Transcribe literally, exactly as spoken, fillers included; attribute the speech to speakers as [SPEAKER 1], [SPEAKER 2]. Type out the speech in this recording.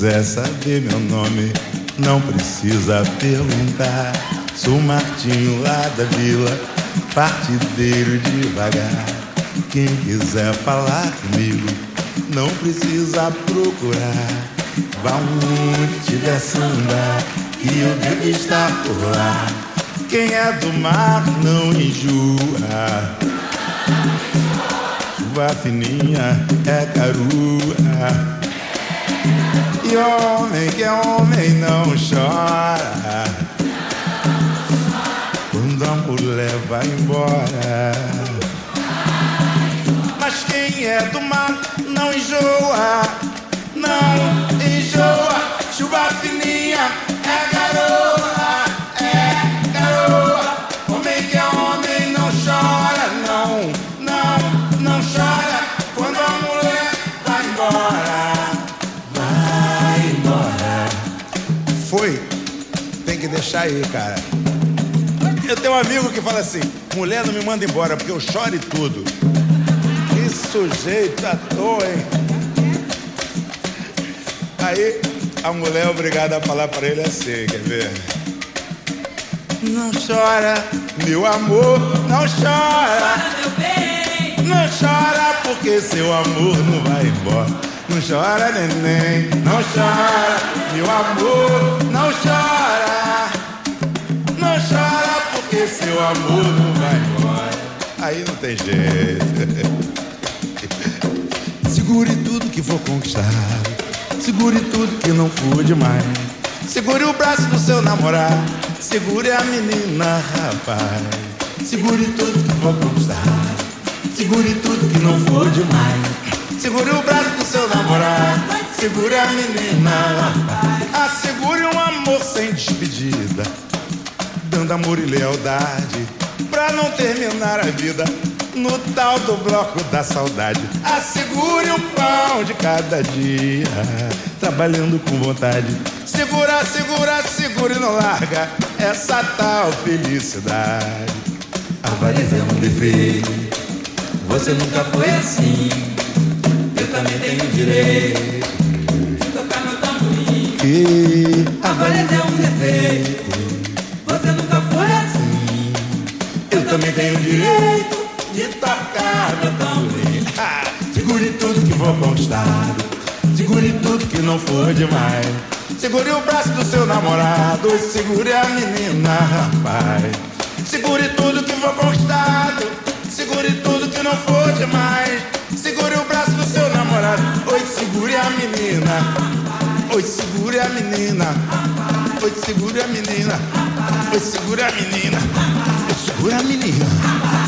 [SPEAKER 1] quiser saber meu nome, não precisa perguntar. Sou Martinho lá da vila, partideiro devagar. Quem quiser falar comigo, não precisa procurar. Vá onde tiver samba, que eu devo estar por lá. Quem é do mar não enjoa. Chuva fininha é carua. E homem que é homem não chora quando a mulher vai embora. Mas quem é do mar não enjoa, não enjoa. Chuva fininha é garoa, é garoa. Homem que é homem não chora, não, não, não chora quando a mulher vai embora. Vai embora. Foi, tem que deixar aí, cara. Eu tenho um amigo que fala assim: mulher não me manda embora porque eu choro e tudo. Que sujeito à toa, hein? Aí a mulher é obrigada a falar pra ele assim, quer ver? Não chora, meu amor, não chora.
[SPEAKER 2] Chora, meu bem.
[SPEAKER 1] Não chora porque seu amor não vai embora. Não chora, neném, não chora, meu amor, não chora. Não chora porque seu amor não vai embora. Aí não tem jeito. Segure tudo que for conquistado, segure tudo que não for demais. Segure o braço do seu namorado, segure a menina, rapaz. Segure tudo que for conquistado, segure tudo que não for demais. Segure o braço do seu namorado, segure a menina, rapaz. Assegure um amor sem despedida, dando amor e lealdade, pra não terminar a vida no tal do bloco da saudade. Assegure um pão de cada dia, trabalhando com vontade. Segura, segura, segura e não larga essa tal felicidade.
[SPEAKER 2] Avareza é um defeito, você nunca foi assim. Eu também tenho direito de tocar meu tamborim.
[SPEAKER 1] E
[SPEAKER 2] Avareza é um defeito, você nunca foi assim.
[SPEAKER 1] eu também tenho direito de tocar meu tamborim. Ah, segure tudo que for conquistado, segure tudo que não for demais. Segure o braço do seu namorado, segure a menina, rapaz. Segure tudo que for conquistado, segure tudo que não for demais. Segure o braço do seu namorado, oi, segure a menina. Oi, segure a menina. Oi, segure a menina. Oi, segure a menina. Oi, segure a menina.